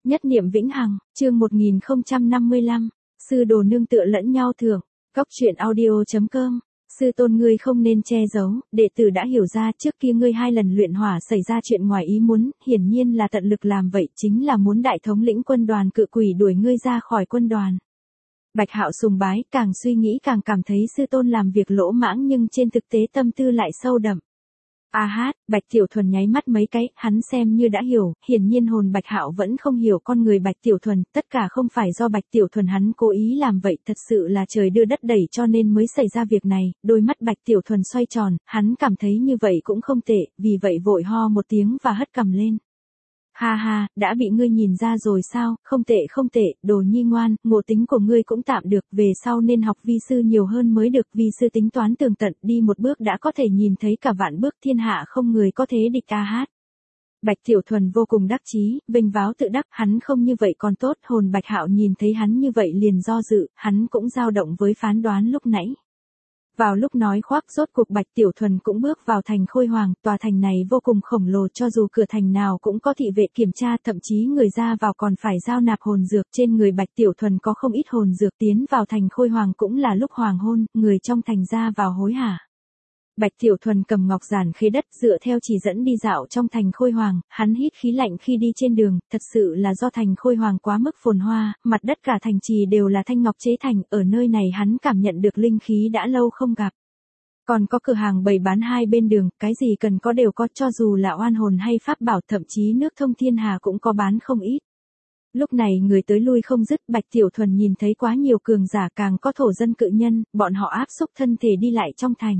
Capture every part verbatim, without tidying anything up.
Nhất niệm vĩnh hằng, chương một nghìn không trăm năm mươi lăm, sư đồ nương tựa lẫn nhau thưởng, Cóc truyện audio chấm com. Sư tôn ngươi không nên che giấu, đệ tử đã hiểu ra trước kia ngươi hai lần luyện hỏa xảy ra chuyện ngoài ý muốn, hiển nhiên là tận lực làm vậy chính là muốn đại thống lĩnh quân đoàn cự quỷ đuổi ngươi ra khỏi quân đoàn. Bạch Hạo sùng bái, càng suy nghĩ càng cảm thấy sư tôn làm việc lỗ mãng nhưng trên thực tế tâm tư lại sâu đậm. A hát, Bạch Tiểu Thuần nháy mắt mấy cái, hắn xem như đã hiểu, hiển nhiên hồn Bạch Hạo vẫn không hiểu con người Bạch Tiểu Thuần, tất cả không phải do Bạch Tiểu Thuần hắn cố ý làm vậy, thật sự là trời đưa đất đẩy cho nên mới xảy ra việc này, đôi mắt Bạch Tiểu Thuần xoay tròn, hắn cảm thấy như vậy cũng không tệ, vì vậy vội ho một tiếng và hất cằm lên. Ha ha, đã bị ngươi nhìn ra rồi sao, không tệ không tệ, đồ nhi ngoan, ngộ tính của ngươi cũng tạm được, về sau nên học vi sư nhiều hơn mới được, vi sư tính toán tường tận, đi một bước đã có thể nhìn thấy cả vạn bước, thiên hạ không người có thế địch. A hát. Bạch Tiểu Thuần vô cùng đắc chí, vênh váo tự đắc, hắn không như vậy còn tốt, hồn Bạch Hạo nhìn thấy hắn như vậy liền do dự, hắn cũng dao động với phán đoán lúc nãy. Vào lúc nói khoác rốt cuộc Bạch Tiểu Thuần cũng bước vào thành Khôi Hoàng, tòa thành này vô cùng khổng lồ cho dù cửa thành nào cũng có thị vệ kiểm tra, thậm chí người ra vào còn phải giao nạp hồn dược, trên người Bạch Tiểu Thuần có không ít hồn dược, tiến vào thành Khôi Hoàng cũng là lúc hoàng hôn, người trong thành ra vào hối hả. Bạch Tiểu Thuần cầm ngọc giản khế đất dựa theo chỉ dẫn đi dạo trong thành Khôi Hoàng, hắn hít khí lạnh khi đi trên đường, thật sự là do thành Khôi Hoàng quá mức phồn hoa, mặt đất cả thành trì đều là thanh ngọc chế thành, ở nơi này hắn cảm nhận được linh khí đã lâu không gặp. Còn có cửa hàng bày bán hai bên đường, cái gì cần có đều có, cho dù là oan hồn hay pháp bảo, thậm chí nước thông thiên hà cũng có bán không ít. Lúc này người tới lui không dứt, Bạch Tiểu Thuần nhìn thấy quá nhiều cường giả, càng có thổ dân cự nhân, bọn họ áp xúc thân thể đi lại trong thành.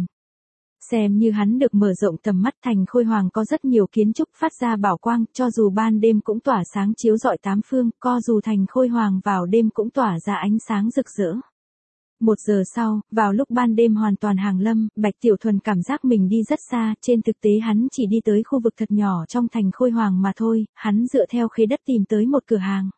Xem như hắn được mở rộng tầm mắt, thành Khôi Hoàng có rất nhiều kiến trúc phát ra bảo quang, cho dù ban đêm cũng tỏa sáng chiếu rọi tám phương, co dù thành Khôi Hoàng vào đêm cũng tỏa ra ánh sáng rực rỡ. Một giờ sau, vào lúc ban đêm hoàn toàn hàng lâm, Bạch Tiểu Thuần cảm giác mình đi rất xa, trên thực tế hắn chỉ đi tới khu vực thật nhỏ trong thành Khôi Hoàng mà thôi, hắn dựa theo khế đất tìm tới một cửa hàng.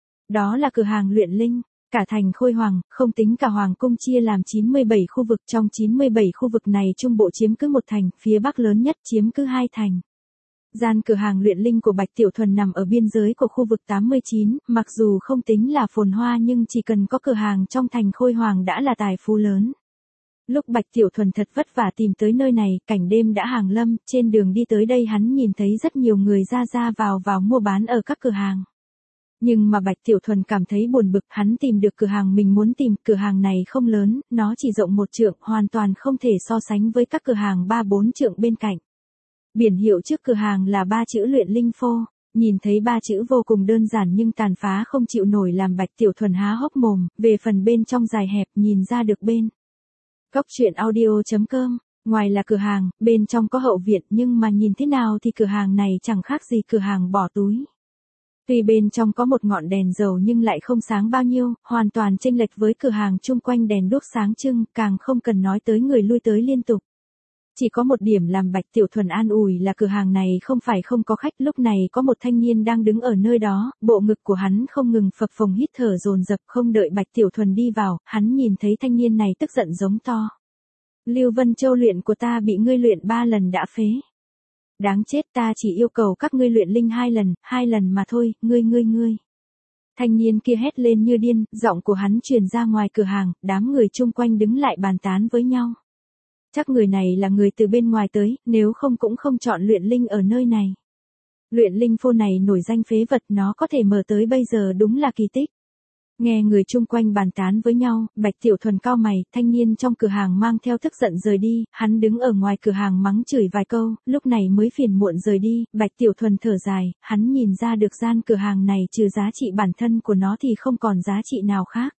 Đó là cửa hàng luyện linh. Cả thành Khôi Hoàng, không tính cả Hoàng cung chia làm chín mươi bảy khu vực, trong chín mươi bảy khu vực này trung bộ chiếm cứ một thành, phía bắc lớn nhất chiếm cứ hai thành. Gian cửa hàng luyện linh của Bạch Tiểu Thuần nằm ở biên giới của khu vực tám mươi chín, mặc dù không tính là phồn hoa nhưng chỉ cần có cửa hàng trong thành Khôi Hoàng đã là tài phú lớn. Lúc Bạch Tiểu Thuần thật vất vả tìm tới nơi này, cảnh đêm đã hàng lâm, trên đường đi tới đây hắn nhìn thấy rất nhiều người ra ra vào vào mua bán ở các cửa hàng. Nhưng mà Bạch Tiểu Thuần cảm thấy buồn bực, hắn tìm được cửa hàng mình muốn tìm, cửa hàng này không lớn, nó chỉ rộng một trượng, hoàn toàn không thể so sánh với các cửa hàng ba bốn trượng bên cạnh. Biển hiệu trước cửa hàng là ba chữ luyện linh phô, nhìn thấy ba chữ vô cùng đơn giản nhưng tàn phá không chịu nổi làm Bạch Tiểu Thuần há hốc mồm, về phần bên trong dài hẹp nhìn ra được bên. Cóc truyện audio chấm com, ngoài là cửa hàng, bên trong có hậu viện nhưng mà nhìn thế nào thì cửa hàng này chẳng khác gì cửa hàng bỏ túi. Tuy bên trong có một ngọn đèn dầu nhưng lại không sáng bao nhiêu, hoàn toàn chênh lệch với cửa hàng chung quanh đèn đuốc sáng trưng, càng không cần nói tới người lui tới liên tục. Chỉ có một điểm làm Bạch Tiểu Thuần an ủi là cửa hàng này không phải không có khách, lúc này có một thanh niên đang đứng ở nơi đó, bộ ngực của hắn không ngừng phập phồng hít thở dồn dập, không đợi Bạch Tiểu Thuần đi vào, hắn nhìn thấy thanh niên này tức giận giống to. Lưu Vân Châu luyện của ta bị ngươi luyện ba lần đã phế. Đáng chết, ta chỉ yêu cầu các ngươi luyện linh hai lần, hai lần mà thôi, ngươi ngươi ngươi. Thanh niên kia hét lên như điên, giọng của hắn truyền ra ngoài cửa hàng, đám người chung quanh đứng lại bàn tán với nhau. Chắc người này là người từ bên ngoài tới, nếu không cũng không chọn luyện linh ở nơi này. Luyện linh phô này nổi danh phế vật, nó có thể mở tới bây giờ đúng là kỳ tích. Nghe người chung quanh bàn tán với nhau, Bạch Tiểu Thuần cau mày, thanh niên trong cửa hàng mang theo tức giận rời đi, hắn đứng ở ngoài cửa hàng mắng chửi vài câu, lúc này mới phiền muộn rời đi, Bạch Tiểu Thuần thở dài, hắn nhìn ra được gian cửa hàng này trừ giá trị bản thân của nó thì không còn giá trị nào khác.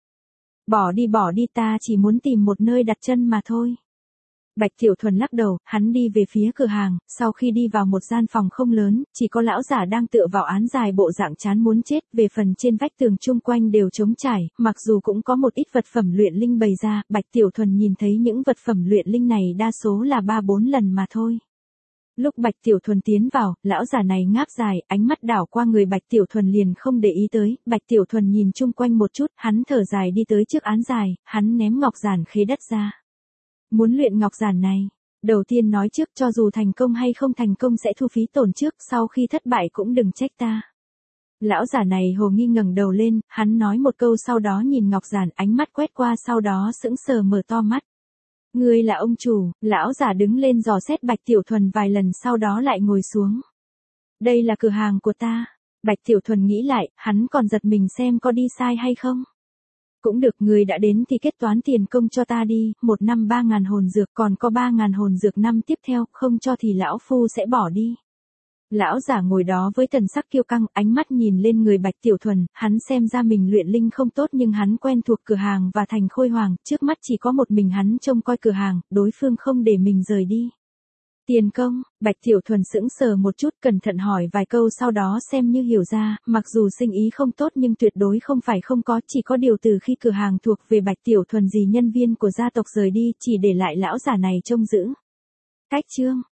Bỏ đi bỏ đi, ta chỉ muốn tìm một nơi đặt chân mà thôi. Bạch Tiểu Thuần lắc đầu, hắn đi về phía cửa hàng, sau khi đi vào một gian phòng không lớn, chỉ có lão giả đang tựa vào án dài bộ dạng chán muốn chết, về phần trên vách tường chung quanh đều trống trải, mặc dù cũng có một ít vật phẩm luyện linh bày ra, Bạch Tiểu Thuần nhìn thấy những vật phẩm luyện linh này đa số là ba bốn lần mà thôi. Lúc Bạch Tiểu Thuần tiến vào, lão giả này ngáp dài, ánh mắt đảo qua người Bạch Tiểu Thuần liền không để ý tới, Bạch Tiểu Thuần nhìn chung quanh một chút, hắn thở dài đi tới trước án dài, hắn ném ngọc giản khế đất ra. Muốn luyện ngọc giản này, đầu tiên nói trước cho dù thành công hay không thành công sẽ thu phí tổn trước, sau khi thất bại cũng đừng trách ta. Lão giả này hồ nghi ngẩng đầu lên, hắn nói một câu sau đó nhìn Ngọc Giản, ánh mắt quét qua sau đó sững sờ mở to mắt. Ngươi là ông chủ, lão giả đứng lên dò xét Bạch Tiểu Thuần vài lần sau đó lại ngồi xuống. Đây là cửa hàng của ta. Bạch Tiểu Thuần nghĩ lại, hắn còn giật mình xem có đi sai hay không. Cũng được, người đã đến thì kết toán tiền công cho ta đi, một năm ba ngàn hồn dược, còn có ba ngàn hồn dược năm tiếp theo, không cho thì lão phu sẽ bỏ đi. Lão giả ngồi đó với thần sắc kiêu căng, ánh mắt nhìn lên người Bạch Tiểu Thuần, hắn xem ra mình luyện linh không tốt nhưng hắn quen thuộc cửa hàng và thành Khôi Hoàng, trước mắt chỉ có một mình hắn trông coi cửa hàng, đối phương không để mình rời đi. Tiền công, Bạch Tiểu Thuần sững sờ một chút, cẩn thận hỏi vài câu sau đó xem như hiểu ra, mặc dù sinh ý không tốt nhưng tuyệt đối không phải không có, chỉ có điều từ khi cửa hàng thuộc về Bạch Tiểu Thuần gì nhân viên của gia tộc rời đi, chỉ để lại lão giả này trông giữ. Cách chương